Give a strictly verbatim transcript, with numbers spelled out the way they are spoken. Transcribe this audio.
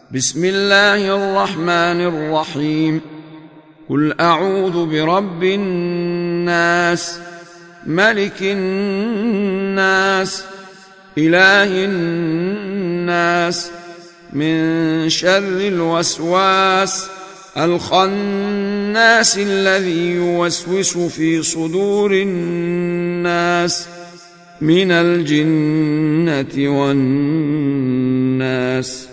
بسم الله الرحمن الرحيم. قل أعوذ برب الناس، ملك الناس، إله الناس، من شر الوسواس الخناس الذي يوسوس في صدور الناس من الجنة والناس.